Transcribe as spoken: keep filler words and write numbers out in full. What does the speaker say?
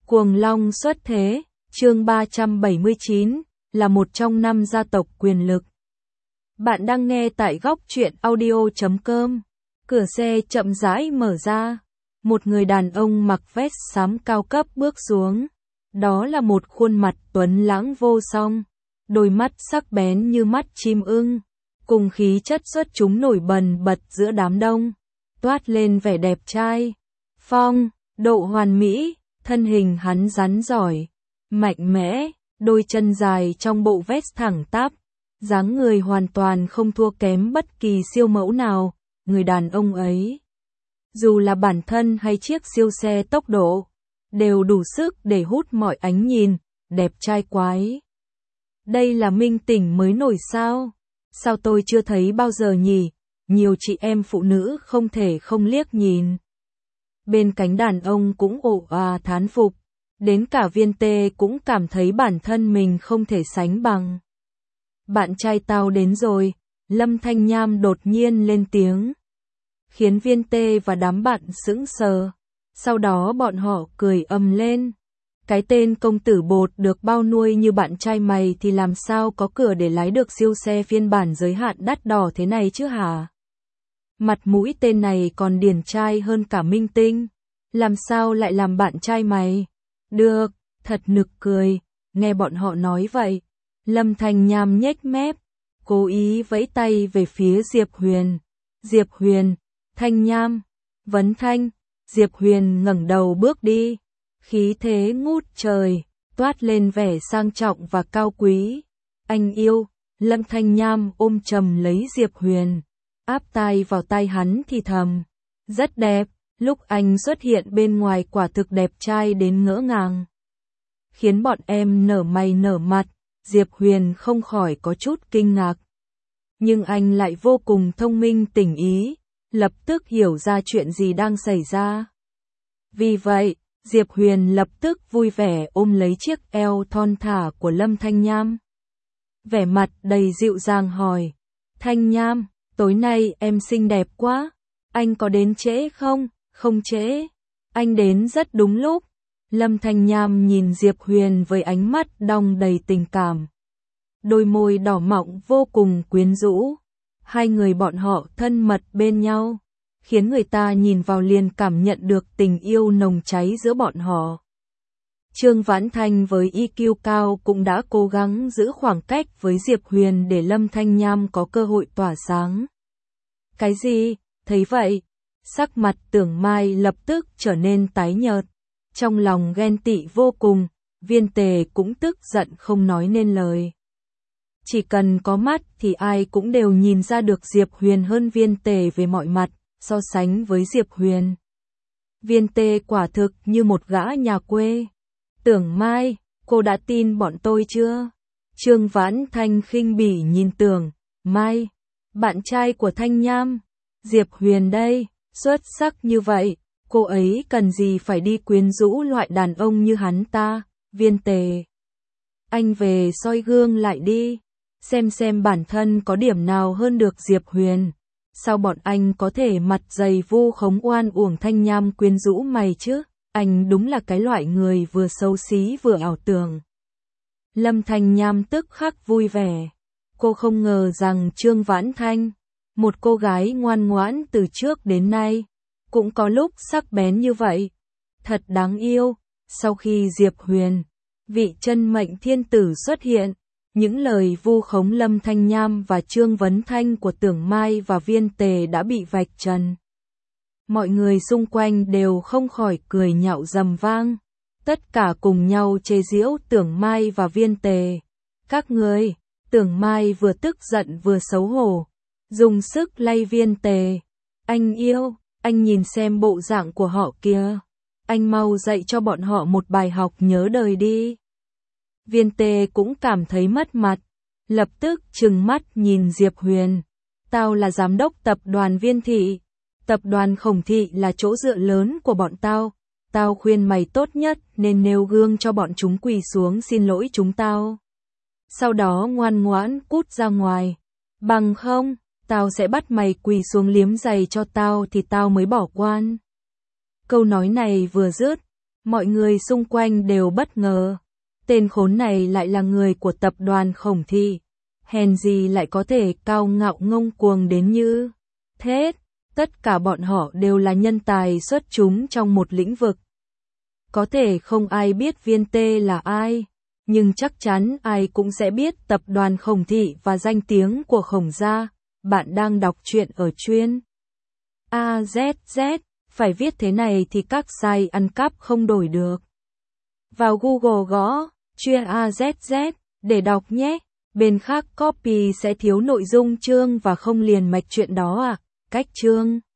Cuồng Long xuất thế, chương ba trăm bảy mươi chín, là một trong năm gia tộc quyền lực. Bạn đang nghe tại góc truyện audio chấm com. Cửa xe chậm rãi mở ra. Một người đàn ông mặc vest xám cao cấp bước xuống. Đó là một khuôn mặt tuấn lãng vô song. Đôi mắt sắc bén như mắt chim ưng. Cùng khí chất xuất chúng nổi bần bật giữa đám đông. Toát lên vẻ đẹp trai. Phong, độ hoàn mỹ. Thân hình hắn rắn giỏi, mạnh mẽ, đôi chân dài trong bộ vest thẳng tắp, dáng người hoàn toàn không thua kém bất kỳ siêu mẫu nào, người đàn ông ấy. Dù là bản thân hay chiếc siêu xe tốc độ, đều đủ sức để hút mọi ánh nhìn, đẹp trai quái. Đây là Minh Tỉnh mới nổi sao? Sao tôi chưa thấy bao giờ nhỉ? Nhiều chị em phụ nữ không thể không liếc nhìn. Bên cánh đàn ông cũng ồ à thán phục, đến cả Viên Tê cũng cảm thấy bản thân mình không thể sánh bằng. Bạn trai tao đến rồi, Lâm Thanh Nham đột nhiên lên tiếng, khiến Viên Tê và đám bạn sững sờ, sau đó bọn họ cười ầm lên. Cái tên công tử bột được bao nuôi như bạn trai mày thì làm sao có cửa để lái được siêu xe phiên bản giới hạn đắt đỏ thế này chứ hả? Mặt mũi tên này còn điển trai hơn cả Minh Tinh, làm sao lại làm bạn trai mày? Được, thật nực cười, nghe bọn họ nói vậy. Lâm Thanh Nham nhếch mép, cố ý vẫy tay về phía Diệp Huyền. Diệp Huyền, Thanh Nham, Vấn Thanh, Diệp Huyền ngẩng đầu bước đi, khí thế ngút trời, toát lên vẻ sang trọng và cao quý. Anh yêu, Lâm Thanh Nham ôm chầm lấy Diệp Huyền. Áp tai vào tai hắn thì thầm, rất đẹp, lúc anh xuất hiện bên ngoài quả thực đẹp trai đến ngỡ ngàng. Khiến bọn em nở mày nở mặt, Diệp Huyền không khỏi có chút kinh ngạc. Nhưng anh lại vô cùng thông minh tỉnh ý, lập tức hiểu ra chuyện gì đang xảy ra. Vì vậy, Diệp Huyền lập tức vui vẻ ôm lấy chiếc eo thon thả của Lâm Thanh Nham. Vẻ mặt đầy dịu dàng hỏi, Thanh Nham, tối nay em xinh đẹp quá, anh có đến trễ không? Không trễ, anh đến rất đúng lúc. Lâm Thanh Nham nhìn Diệp Huyền với ánh mắt đong đầy tình cảm. Đôi môi đỏ mọng vô cùng quyến rũ. Hai người bọn họ thân mật bên nhau, khiến người ta nhìn vào liền cảm nhận được tình yêu nồng cháy giữa bọn họ. Trương Vãn Thanh với i kiu cao cũng đã cố gắng giữ khoảng cách với Diệp Huyền để Lâm Thanh Nham có cơ hội tỏa sáng. Cái gì? Thấy vậy, sắc mặt Tưởng Mai lập tức trở nên tái nhợt, trong lòng ghen tị vô cùng, Viên Tề cũng tức giận không nói nên lời. Chỉ cần có mắt thì ai cũng đều nhìn ra được Diệp Huyền hơn Viên Tề về mọi mặt, so sánh với Diệp Huyền. Viên Tề quả thực như một gã nhà quê. Tưởng Mai, cô đã tin bọn tôi chưa? Trương Vãn Thanh khinh bỉ nhìn Tưởng Mai, bạn trai của Thanh Nham. Diệp Huyền đây, xuất sắc như vậy, cô ấy cần gì phải đi quyến rũ loại đàn ông như hắn ta? Viên Tề, anh về soi gương lại đi, xem xem bản thân có điểm nào hơn được Diệp Huyền. Sao bọn anh có thể mặt dày vu khống oan uổng Thanh Nham quyến rũ mày chứ? Anh đúng là cái loại người vừa xấu xí vừa ảo tưởng. Lâm Thanh Nham tức khắc vui vẻ. Cô không ngờ rằng Trương Vãn Thanh, một cô gái ngoan ngoãn từ trước đến nay, cũng có lúc sắc bén như vậy. Thật đáng yêu. Sau khi Diệp Huyền, vị chân mệnh thiên tử xuất hiện, những lời vu khống Lâm Thanh Nham và Trương Vấn Thanh của Tưởng Mai và Viên Tề đã bị vạch trần. Mọi người xung quanh đều không khỏi cười nhạo rầm vang. Tất cả cùng nhau chế giễu Tưởng Mai và Viên Tề. Các người, Tưởng Mai vừa tức giận vừa xấu hổ, dùng sức lay Viên Tề. Anh yêu, anh nhìn xem bộ dạng của họ kìa. Anh mau dạy cho bọn họ một bài học nhớ đời đi. Viên Tề cũng cảm thấy mất mặt, lập tức trừng mắt nhìn Diệp Huyền. Tao là giám đốc tập đoàn Viên Thị. Tập đoàn Khổng Thị là chỗ dựa lớn của bọn tao. Tao khuyên mày tốt nhất nên nêu gương cho bọn chúng quỳ xuống xin lỗi chúng tao. Sau đó ngoan ngoãn cút ra ngoài. Bằng không, tao sẽ bắt mày quỳ xuống liếm giày cho tao thì tao mới bỏ quan. Câu nói này vừa dứt, Mọi người xung quanh đều bất ngờ. Tên khốn này lại là người của tập đoàn Khổng Thị. Hèn gì lại có thể cao ngạo ngông cuồng đến như thế. Tất cả bọn họ đều là nhân tài xuất chúng trong một lĩnh vực. Có thể không ai biết Viên Tê là ai, nhưng chắc chắn ai cũng sẽ biết tập đoàn Khổng Thị và danh tiếng của Khổng gia. Bạn đang đọc truyện ở chuyên a zét zét, phải viết thế này thì các site ăn cắp không đổi được. Vào Google gõ chuyên a zét zét để đọc nhé. Bên khác copy sẽ thiếu nội dung chương và không liền mạch chuyện đó à. Cách chương